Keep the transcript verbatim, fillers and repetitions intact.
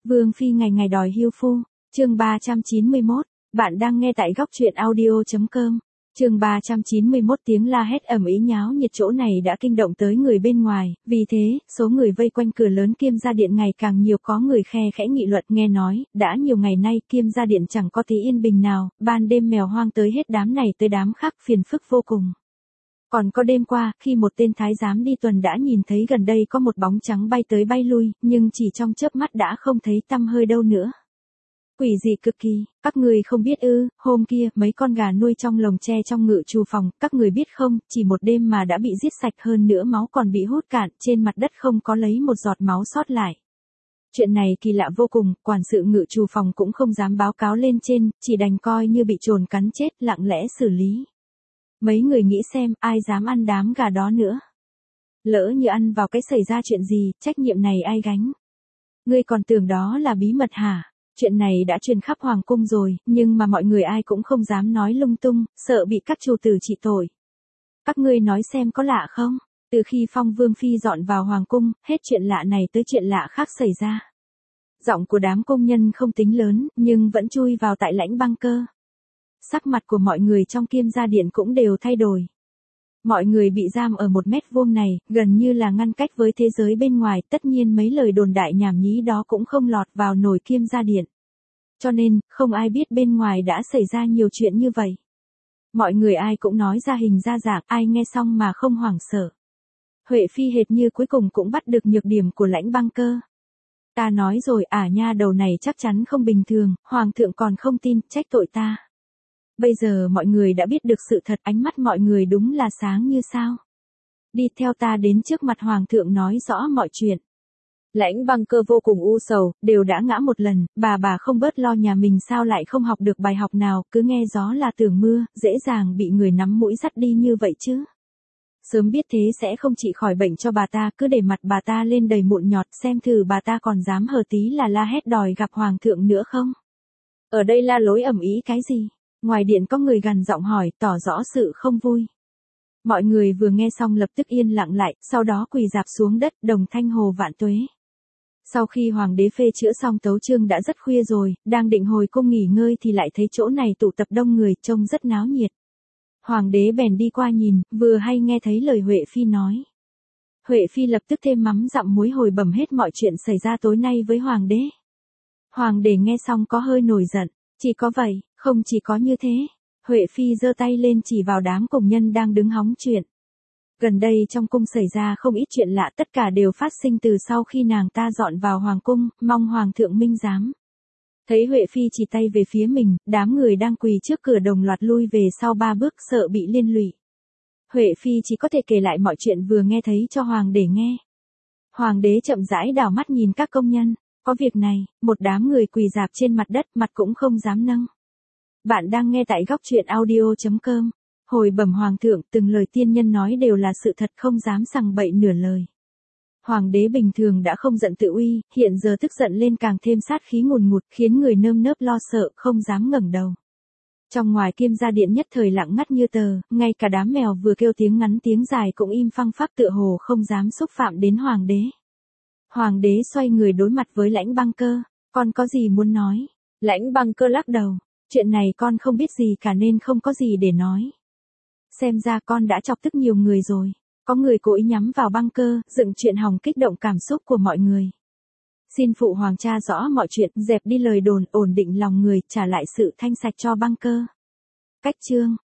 Vương phi ngày ngày đòi hưu phu, chương ba trăm chín mươi mốt, bạn đang nghe tại góc truyện audio.com. Chương ba trăm chín mươi mốt tiếng la hét ầm ĩ nháo nhiệt chỗ này đã kinh động tới người bên ngoài, vì thế, số người vây quanh cửa lớn Kiêm gia điện ngày càng nhiều, có người khe khẽ nghị luận nghe nói, đã nhiều ngày nay Kiêm gia điện chẳng có tí yên bình nào, ban đêm mèo hoang tới hết đám này tới đám khác, phiền phức vô cùng. Còn có đêm qua, khi một tên thái giám đi tuần đã nhìn thấy gần đây có một bóng trắng bay tới bay lui, nhưng chỉ trong chớp mắt đã không thấy tăm hơi đâu nữa. Quỷ dị cực kỳ, các người không biết ư, hôm kia, mấy con gà nuôi trong lồng tre trong ngự trù phòng, các người biết không, chỉ một đêm mà đã bị giết sạch, hơn nữa máu còn bị hút cạn, trên mặt đất không có lấy một giọt máu sót lại. Chuyện này kỳ lạ vô cùng, quản sự ngự trù phòng cũng không dám báo cáo lên trên, chỉ đành coi như bị trồn cắn chết, lặng lẽ xử lý. Mấy người nghĩ xem, ai dám ăn đám gà đó nữa. Lỡ như ăn vào cái xảy ra chuyện gì, trách nhiệm này ai gánh? Ngươi còn tưởng đó là bí mật hả? Chuyện này đã truyền khắp hoàng cung rồi, nhưng mà mọi người ai cũng không dám nói lung tung, sợ bị các chủ tử trị tội. Các ngươi nói xem có lạ không? Từ khi Phong Vương Phi dọn vào hoàng cung, hết chuyện lạ này tới chuyện lạ khác xảy ra. Giọng của đám công nhân không tính lớn, nhưng vẫn chui vào tại lãnh băng cơ. Sắc mặt của mọi người trong Kiêm gia điện cũng đều thay đổi. Mọi người bị giam ở một mét vuông này, gần như là ngăn cách với thế giới bên ngoài, tất nhiên mấy lời đồn đại nhảm nhí đó cũng không lọt vào nồi Kiêm gia điện. Cho nên, không ai biết bên ngoài đã xảy ra nhiều chuyện như vậy. Mọi người ai cũng nói ra hình ra dạng, ai nghe xong mà không hoảng sợ. Huệ Phi hệt như cuối cùng cũng bắt được nhược điểm của lãnh băng cơ. Ta nói rồi, ả nha đầu này chắc chắn không bình thường, hoàng thượng còn không tin, trách tội ta. Bây giờ mọi người đã biết được sự thật, ánh mắt mọi người đúng là sáng như sao. Đi theo ta đến trước mặt hoàng thượng nói rõ mọi chuyện. Lãnh băng cơ vô cùng u sầu, đều đã ngã một lần, bà bà không bớt lo nhà mình sao lại không học được bài học nào, cứ nghe gió là tưởng mưa, dễ dàng bị người nắm mũi dắt đi như vậy chứ. Sớm biết thế sẽ không trị khỏi bệnh cho bà ta, cứ để mặt bà ta lên đầy mụn nhọt, xem thử bà ta còn dám hờ tí là la hét đòi gặp hoàng thượng nữa không. Ở đây la lối ầm ĩ cái gì? Ngoài điện có người gằn giọng hỏi, tỏ rõ sự không vui. Mọi người vừa nghe xong lập tức yên lặng lại, sau đó quỳ rạp xuống đất, đồng thanh hồ vạn tuế. Sau khi hoàng đế phê chữa xong tấu chương đã rất khuya rồi, đang định hồi cung nghỉ ngơi thì lại thấy chỗ này tụ tập đông người, trông rất náo nhiệt. Hoàng đế bèn đi qua nhìn, vừa hay nghe thấy lời Huệ Phi nói. Huệ Phi lập tức thêm mắm dặm muối hồi bẩm hết mọi chuyện xảy ra tối nay với hoàng đế. Hoàng đế nghe xong có hơi nổi giận, chỉ có vậy, không chỉ có như thế. Huệ Phi giơ tay lên chỉ vào đám công nhân đang đứng hóng chuyện. Gần đây trong cung xảy ra không ít chuyện lạ, tất cả đều phát sinh từ sau khi nàng ta dọn vào hoàng cung, mong hoàng thượng minh giám. Thấy Huệ Phi chỉ tay về phía mình, đám người đang quỳ trước cửa đồng loạt lui về sau ba bước, sợ bị liên lụy. Huệ Phi chỉ có thể kể lại mọi chuyện vừa nghe thấy cho hoàng đế nghe. Hoàng đế chậm rãi đảo mắt nhìn các công nhân, có việc này, một đám người quỳ rạp trên mặt đất, mặt cũng không dám nâng. Bạn đang nghe tại góc truyện audio.com. Hồi bẩm hoàng thượng, từng lời tiên nhân nói đều là sự thật, không dám sằng bậy nửa lời. Hoàng đế bình thường đã không giận tự uy, hiện giờ tức giận lên càng thêm sát khí ngùn ngụt, khiến người nơm nớp lo sợ, không dám ngẩng đầu. Trong ngoài Kiêm gia điện nhất thời lặng ngắt như tờ, ngay cả đám mèo vừa kêu tiếng ngắn tiếng dài cũng im phăng phắc, tựa hồ không dám xúc phạm đến hoàng đế. Hoàng đế xoay người đối mặt với lãnh băng cơ, con có gì muốn nói? Lãnh băng cơ lắc đầu, chuyện này con không biết gì cả nên không có gì để nói. Xem ra con đã chọc tức nhiều người rồi. Có người cố ý nhắm vào băng cơ, dựng chuyện hòng kích động cảm xúc của mọi người. Xin phụ hoàng tra rõ mọi chuyện, dẹp đi lời đồn, ổn định lòng người, trả lại sự thanh sạch cho băng cơ. Cách chương